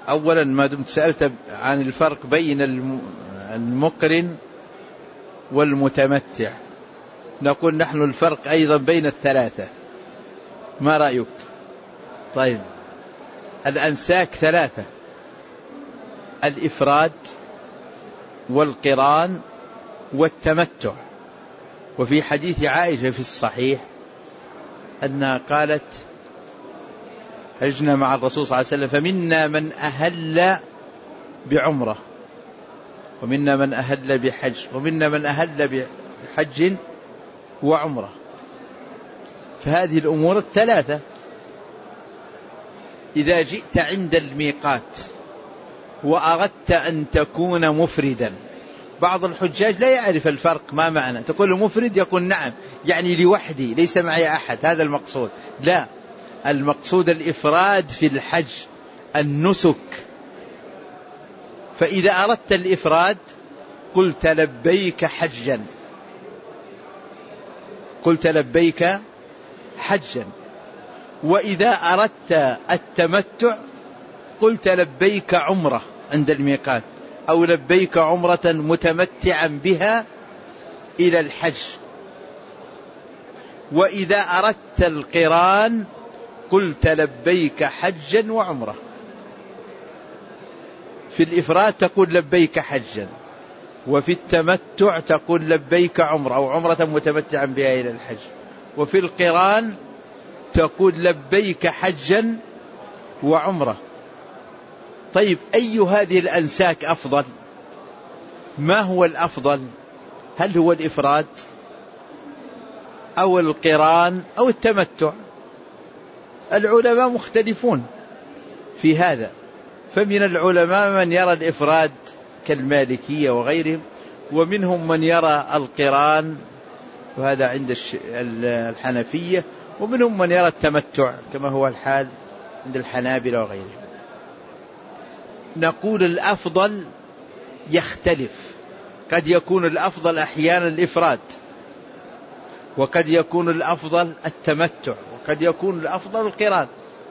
أولا ما دمت سألت عن الفرق بين المقرن والمتمتع، نقول نحن الفرق أيضا بين الثلاثة. ما رأيك؟ طيب، الأنساك ثلاثة: الإفراد والقران والتمتع. وفي حديث عائشة في الصحيح أنها قالت: حجنا مع الرسول صلى الله عليه وسلم فمنا من أهل بعمرة، ومنا من أهل بحج، ومنا من أهل بحج وعمرة. فهذه الأمور الثلاثة إذا جئت عند الميقات وأردت أن تكون مفردا، بعض الحجاج لا يعرف الفرق، ما معنى تقول مفرد؟ يقول نعم، يعني لوحدي ليس معي أحد، هذا المقصود. لا، المقصود الإفراد في الحج، النسك. فإذا أردت الإفراد قلت لبيك حجا، قلت لبيك حجا. وإذا أردت التمتع قلت لبيك عمرة عند الميقات، أو لبيك عمرة متمتعا بها إلى الحج. وإذا أردت القران قلت لبيك حجا وعمرة. في الإفراد تقول لبيك حجا، وفي التمتع تقول لبيك عمرة أو عمرة متمتعا بها إلى الحج. وفي القران تقول لبيك حجا وعمرة. طيب، أي هذه الأنساك أفضل؟ ما هو الأفضل؟ هل هو الإفراد أو القران أو التمتع؟ العلماء مختلفون في هذا، فمن العلماء من يرى الإفراد كالمالكية وغيرهم، ومنهم من يرى القران، وهذا عند الحنفية، ومنهم من يرى التمتع كما هو الحال عند الحنابلة وغيرهم. نقول الأفضل يختلف، قد يكون الأفضل أحيانا الإفراد، وقد يكون الأفضل التمتع، وقد يكون الأفضل القران.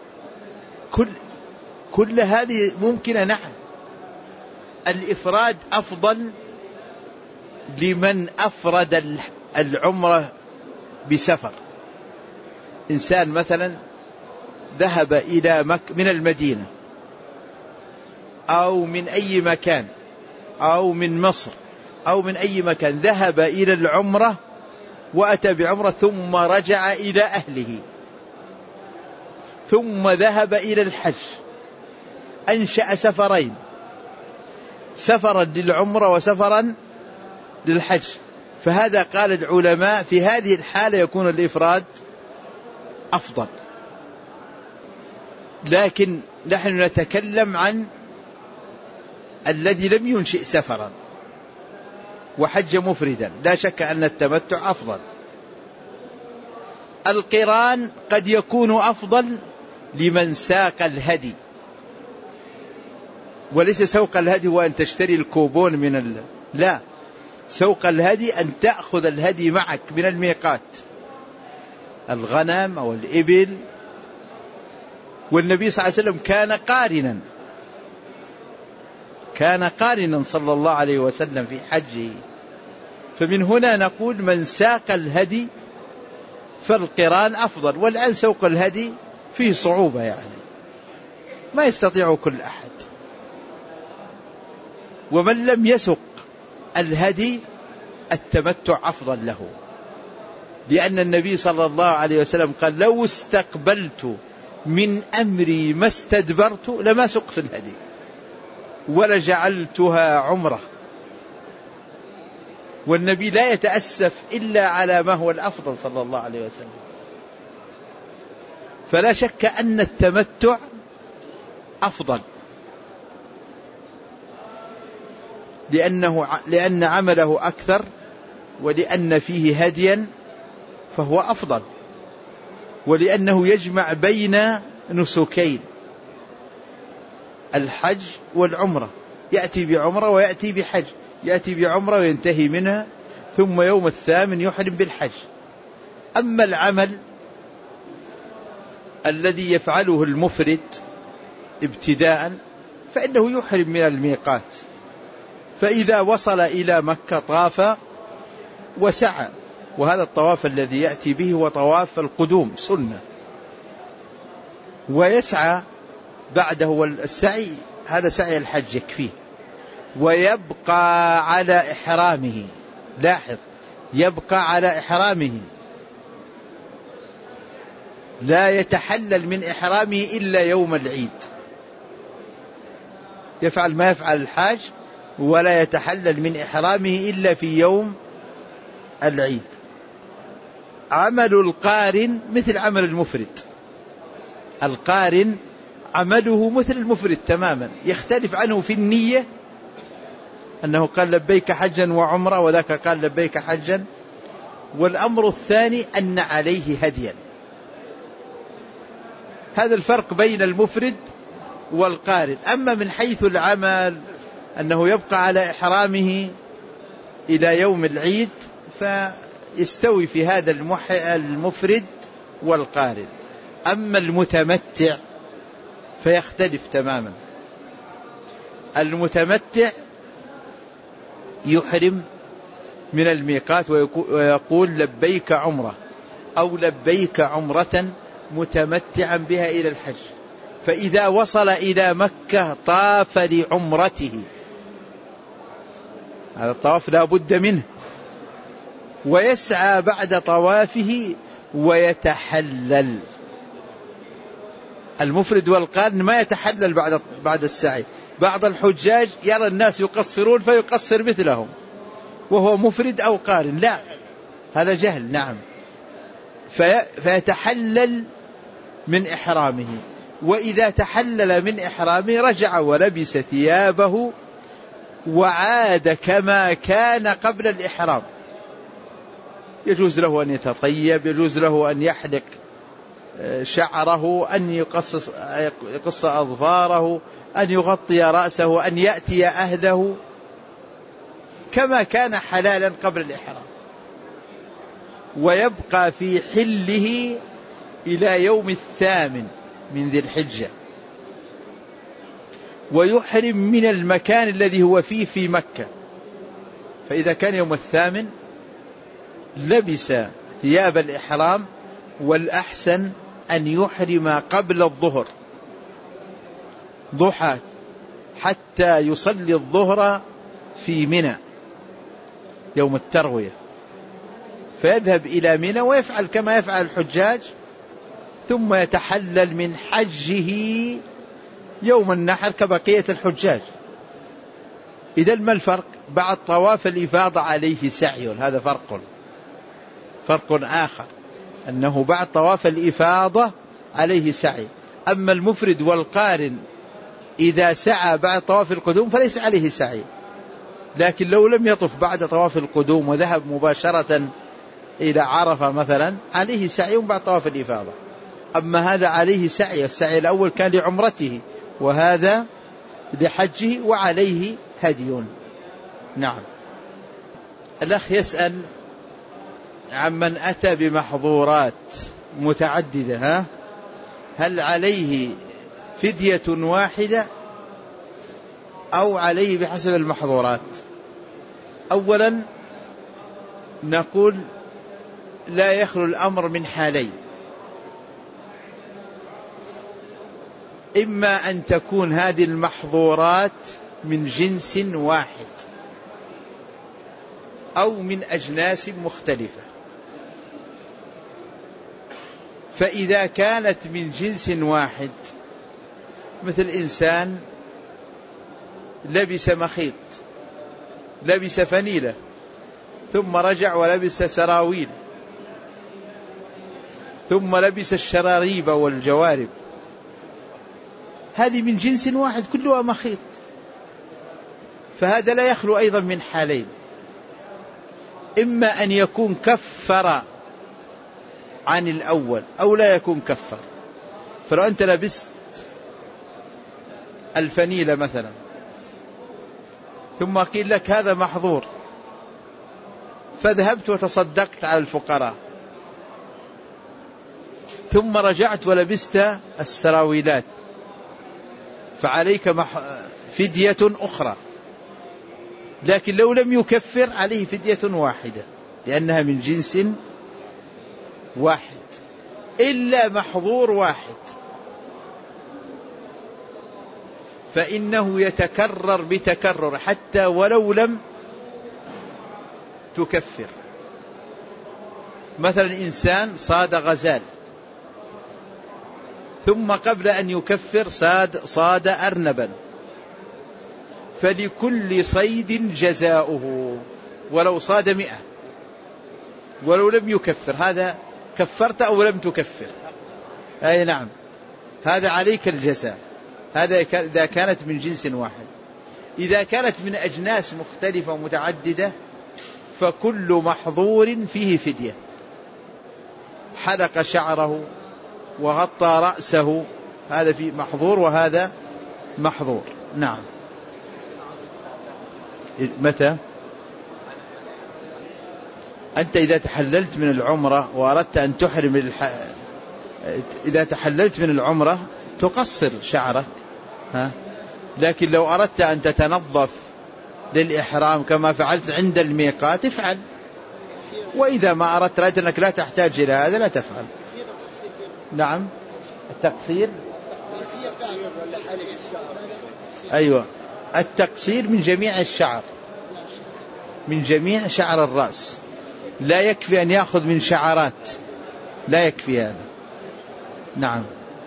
كل هذه ممكنة. نعم، الإفراد أفضل لمن أفرد العمرة بسفر. إنسان مثلا ذهب إلى من المدينة أو من أي مكان أو من مصر أو من أي مكان، ذهب إلى العمرة وأتى بعمرة ثم رجع إلى أهله، ثم ذهب إلى الحج، أنشأ سفرين، سفرا للعمرة وسفرا للحج. فهذا قال العلماء في هذه الحالة يكون الإفراد أفضل. لكن نحن نتكلم عن الذي لم ينشئ سفرا وحج مفردا، لا شك أن التمتع أفضل. القران قد يكون أفضل لمن ساق الهدي، وليس سوق الهدي وأن تشتري الكوبون لا، سوق الهدي أن تأخذ الهدي معك من الميقات، الغنم أو الإبل. والنبي صلى الله عليه وسلم كان قارنا صلى الله عليه وسلم في حجه. فمن هنا نقول من ساق الهدي فالقران أفضل. والآن سوق الهدي فيه صعوبة، يعني ما يستطيع كل أحد. ومن لم يسق الهدي التمتع أفضل له، لأن النبي صلى الله عليه وسلم قال: لو استقبلت من أمري ما استدبرت لما سقت الهدي ولجعلتها عمرة. والنبي لا يتأسف إلا على ما هو الأفضل صلى الله عليه وسلم. فلا شك أن التمتع أفضل، لأن عمله أكثر، ولأن فيه هديا فهو أفضل، ولأنه يجمع بين نسكين، الحج والعمرة. يأتي بعمرة ويأتي بحج، يأتي بعمرة وينتهي منها، ثم يوم الثامن يحرم بالحج. أما العمل الذي يفعله المفرد ابتداء فإنه يحرم من الميقات. فإذا وصل إلى مكة طاف وسعى، وهذا الطواف الذي يأتي به هو طواف القدوم سنة، ويسعى بعده السعي، هذا سعي الحج يكفيه، ويبقى على إحرامه. لاحظ، يبقى على إحرامه، لا يتحلل من إحرامه إلا يوم العيد، يفعل ما يفعل الحاج ولا يتحلل من إحرامه إلا في يوم العيد. عمل القارن مثل عمل المفرد، القارن عمله مثل المفرد تماما، يختلف عنه في النية، أنه قال لبيك حجا وعمرة وذاك قال لبيك حجا. والأمر الثاني أن عليه هديا. هذا الفرق بين المفرد والقارن. أما من حيث العمل أنه يبقى على إحرامه إلى يوم العيد فيستوي في هذا المفرد والقارن. أما المتمتع فيختلف تماما. المتمتع يحرم من الميقات ويقول لبيك عمرة أو لبيك عمرة متمتعا بها إلى الحج، فإذا وصل إلى مكة طاف لعمرته، هذا الطواف لا بد منه، ويسعى بعد طوافه ويتحلل. المفرد والقارن ما يتحلل بعد السعي. بعض الحجاج يرى الناس يقصرون فيقصر مثلهم وهو مفرد أو قارن، لا، هذا جهل. نعم، فيتحلل من إحرامه، وإذا تحلل من إحرامه رجع ولبس ثيابه وعاد كما كان قبل الإحرام. يجوز له أن يتطيب، يجوز له أن يحلق شعره، أن يقص أظفاره، أن يغطي رأسه، أن يأتي أهله كما كان حلالا قبل الإحرام، ويبقى في حله إلى يوم 8 من ذي الحجة، ويحرم من المكان الذي هو فيه في مكة. فإذا كان يوم 8 لبس ثياب الإحرام، والأحسن أن يحرم قبل الظهر ضحى حتى يصلي الظهر في منى يوم التروية، فيذهب إلى منى ويفعل كما يفعل الحجاج، ثم يتحلل من حجه يوم النحر كبقية الحجاج. إذا ما الفرق؟ بعد طواف الإفاضة عليه سعي، هذا فرق آخر، أنه بعد طواف الإفاضة عليه سعي. أما المفرد والقارن إذا سعى بعد طواف القدوم فليس عليه سعي، لكن لو لم يطف بعد طواف القدوم وذهب مباشرة إلى عرفة مثلا عليه سعي بعد طواف الإفاضة. أما هذا عليه سعي، السعي الأول كان لعمرته وهذا لحجه، وعليه هدي. نعم. الأخ يسأل عمن أتى بمحظورات متعددة، هل عليه فدية واحدة أو عليه بحسب المحظورات؟ أولا نقول لا يخلو الأمر من حالين: إما أن تكون هذه المحظورات من جنس واحد أو من أجناس مختلفة. فإذا كانت من جنس واحد، مثل إنسان لبس مخيط، لبس فنيلة، ثم رجع ولبس سراويل، ثم لبس الشراريب والجوارب، هذه من جنس واحد كلها مخيط، فهذا لا يخلو أيضا من حالين: إما أن يكون كفر عن الأول أو لا يكون كفر. فلو أنت لبست الفنيلة مثلا ثم قيل لك هذا محظور، فذهبت وتصدقت على الفقراء، ثم رجعت ولبست السراويلات، فعليك فدية أخرى. لكن لو لم يكفر عليه فدية واحدة لأنها من جنس واحد، إلا محظور واحد فإنه يتكرر بتكرر حتى ولو لم تكفر. مثلا إنسان صاد غزال ثم قبل أن يكفر صاد أرنبا، فلكل صيد جزاؤه ولو صاد 100 ولو لم يكفر. هذا كفرت أو لم تكفر؟ أي نعم، هذا عليك الجزاء. هذا إذا كانت من جنس واحد. إذا كانت من أجناس مختلفة ومتعددة فكل محظور فيه فدية. حلق شعره وغطى رأسه، هذا في محظور وهذا محظور. نعم. متى؟ أنت إذا تحللت من العمرة وأردت أن تحرم إذا تحللت من العمرة تقصر شعرك، لكن لو أردت أن تتنظف للإحرام كما فعلت عند الميقات افعل، وإذا ما أردت رأيت أنك لا تحتاج إلى هذا لا تفعل. نعم. التقصير، أيوة، التقصير من جميع الشعر، من جميع شعر الرأس، لا يكفي أن يأخذ من شعرات، لا يكفي هذا. نعم.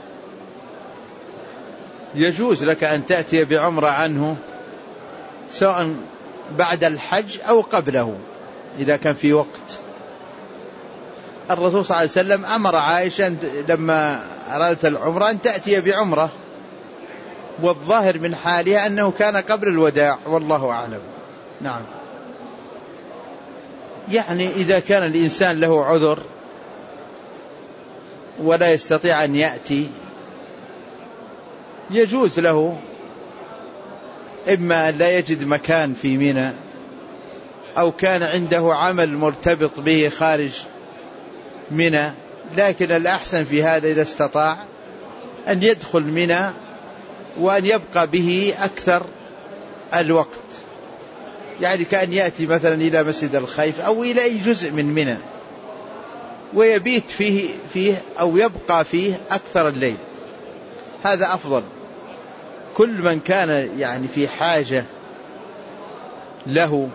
يجوز لك أن تأتي بعمرة عنه سواء بعد الحج أو قبله إذا كان في وقت. الرسول صلى الله عليه وسلم أمر عائشة لما أرادت العمرة أن تأتي بعمرة، والظاهر من حالها أنه كان قبل الوداع، والله أعلم. نعم. يعني إذا كان الإنسان له عذر ولا يستطيع أن يأتي يجوز له إما أن لا يجد مكان في منى أو كان عنده عمل مرتبط به خارج منى، لكن الأحسن في هذا إذا استطاع أن يدخل منى وأن يبقى به أكثر الوقت، يعني كأن يأتي مثلا إلى مسجد الخيف أو إلى أي جزء من منى ويبيت فيه أو يبقى فيه أكثر الليل، هذا أفضل. كل من كان يعني في حاجة له،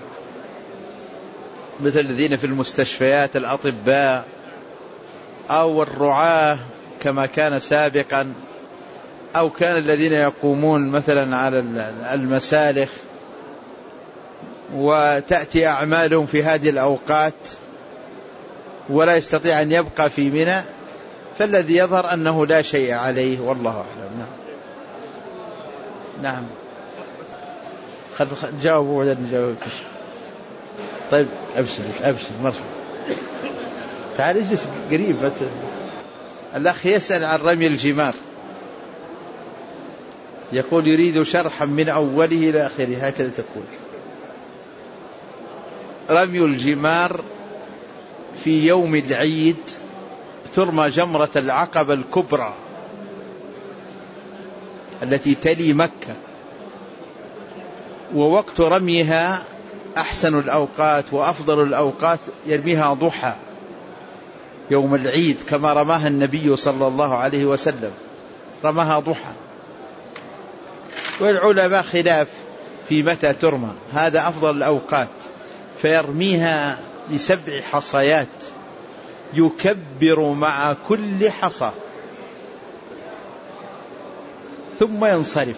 مثل الذين في المستشفيات، الأطباء أو الرعاة كما كان سابقا، أو كان الذين يقومون مثلا على المسالخ وتأتي أعمالهم في هذه الأوقات ولا يستطيع أن يبقى في منى، فالذي يظهر أنه لا شيء عليه، والله أعلم. نعم. جاوبوا ولا نجاوب؟ طيب أبشر مرحبا. تعال اجلس قريب. الأخ يسأل عن رمي الجمار، يقول يريد شرحا من أوله إلى آخره، هكذا تقول. رمي الجمار في يوم العيد ترمى جمرة العقبة الكبرى التي تلي مكة، ووقت رميها أحسن الأوقات وأفضل الأوقات يرميها ضحى يوم العيد كما رماها النبي صلى الله عليه وسلم، رماها ضحى. والعلماء خلاف في متى ترمى، هذا أفضل الأوقات، فيرميها ب7 حصيات يكبر مع كل حصى ثم ينصرف.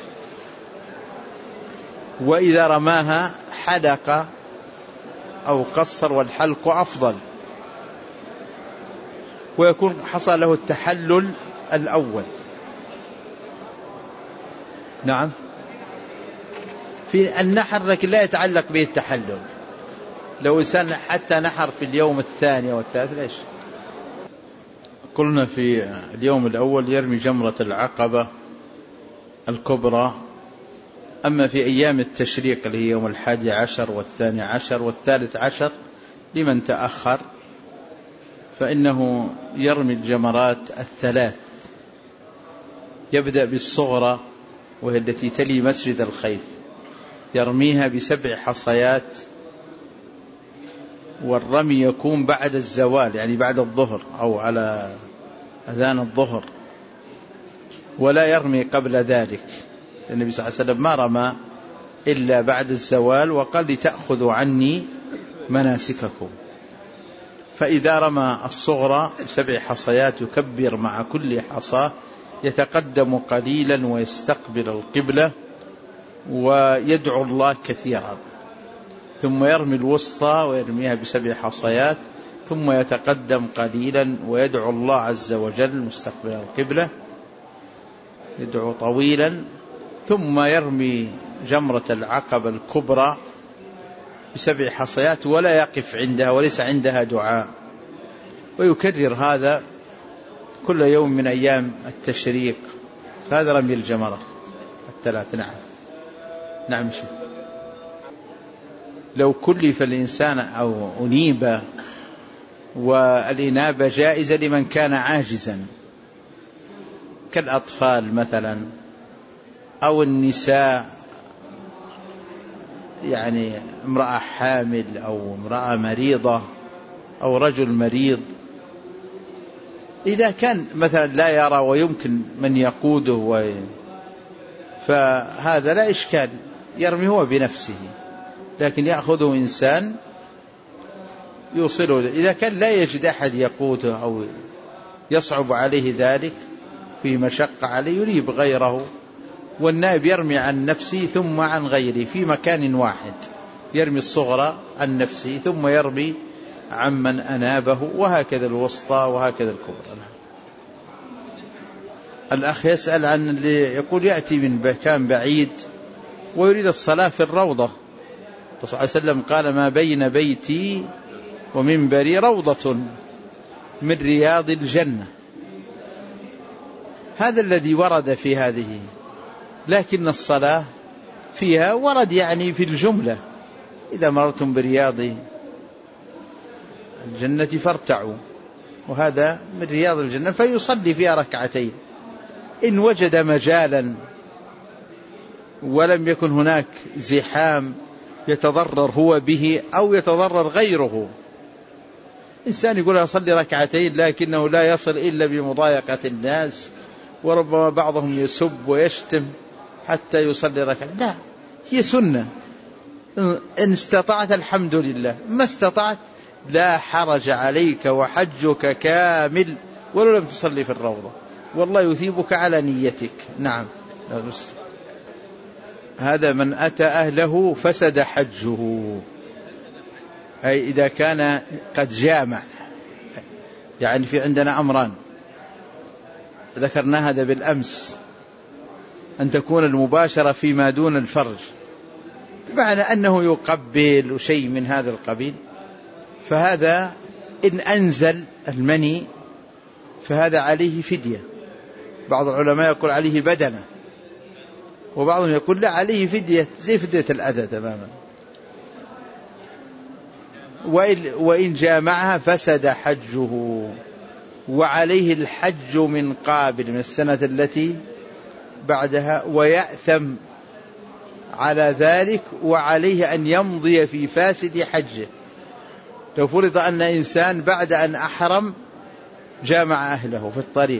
وإذا رماها حلق أو قصر، والحلق أفضل، ويكون حصل له التحلل الأول. نعم. في النحر لكن لا يتعلق به التحلل، لو إنسان حتى نحر في اليوم الثاني والثالث ليش؟ قلنا في اليوم الأول يرمي جمرة العقبة الكبرى، أما في أيام التشريق اللي هي يوم 11 و12 و13 لمن تأخر فإنه يرمي الجمرات 3، يبدأ بالصغرى وهي التي تلي مسجد الخيف، يرميها ب7 حصيات، والرمي يكون بعد الزوال يعني بعد الظهر أو على أذان الظهر، ولا يرمي قبل ذلك. النبي صلى الله عليه وسلم ما رمى إلا بعد الزوال، وقال لتأخذوا عني مناسككم. فإذا رمى الصغرى 7 حصيات يكبر مع كل حصاة، يتقدم قليلا ويستقبل القبلة ويدعو الله كثيرا، ثم يرمي الوسطى ويرميها ب7 حصيات، ثم يتقدم قليلا ويدعو الله عز وجل مستقبل القبلة، يدعو طويلا، ثم يرمي جمرة العقبة الكبرى ب7 حصيات ولا يقف عندها وليس عندها دعاء، ويكرر هذا كل يوم من أيام التشريق. هذا رمي الجمرة الثلاث. نعم شيخ. لو كلف الإنسان أو أنيب، والإنابة جائزة لمن كان عاجزا كالأطفال مثلا، أو النساء، يعني امرأة حامل أو امرأة مريضة أو رجل مريض، إذا كان مثلا لا يرى ويمكن من يقوده فهذا لا إشكال، يرمي هو بنفسه، لكن يأخذه إنسان يوصله. إذا كان لا يجد أحد يقوده أو يصعب عليه ذلك، في مشقة عليه، يريب غيره. والنائب يرمي عن نفسه ثم عن غيره في مكان واحد، يرمي الصغرى عن نفسه ثم يرمي عمن أنابه، وهكذا الوسطى وهكذا الكبرى. الأخ يسأل عن اللي يقول يأتي من مكان بعيد ويريد الصلاة في الروضة. الرسول صلى الله عليه وسلم قال: ما بين بيتي ومنبري روضة من رياض الجنة. هذا الذي ورد في هذه، لكن الصلاة فيها ورد يعني في الجملة: إذا مررتم برياض الجنة فارتعوا، وهذا من رياض الجنة، فيصلي فيها ركعتين إن وجد مجالا ولم يكن هناك زحام يتضرر هو به أو يتضرر غيره. إنسان يقول أصلي ركعتين لكنه لا يصل إلا بمضايقة الناس، وربما بعضهم يسب ويشتم حتى يصلي ركعتين، لا، هي سنة. إن استطعت الحمد لله، ما استطعت لا حرج عليك وحجك كامل ولو لم تصلي في الروضة، والله يثيبك على نيتك. نعم. هذا من أتى أهله فسد حجه، أي إذا كان قد جامع. يعني في عندنا أمران ذكرنا هذا بالأمس: أن تكون المباشرة فيما دون الفرج، بمعنى أنه يقبل وشيء من هذا القبيل، فهذا إن أنزل المني فهذا عليه فدية. بعض العلماء يقول عليه بدنة، وبعضهم يقول لا، عليه فدية زي فدية الأذى تماما. وإن جامعها فسد حجه، وعليه الحج من قابل، من السنة التي بعدها، ويأثم على ذلك، وعليه أن يمضي في فاسد حجه. لو فرض أن إنسان بعد أن أحرم جامع أهله في الطريق،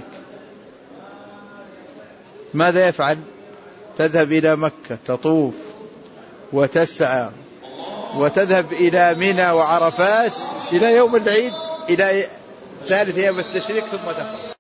ماذا يفعل؟ تذهب إلى مكة تطوف وتسعى وتذهب إلى منى وعرفات إلى يوم العيد، إلى ثالث أيام التشريق، ثم تخرج.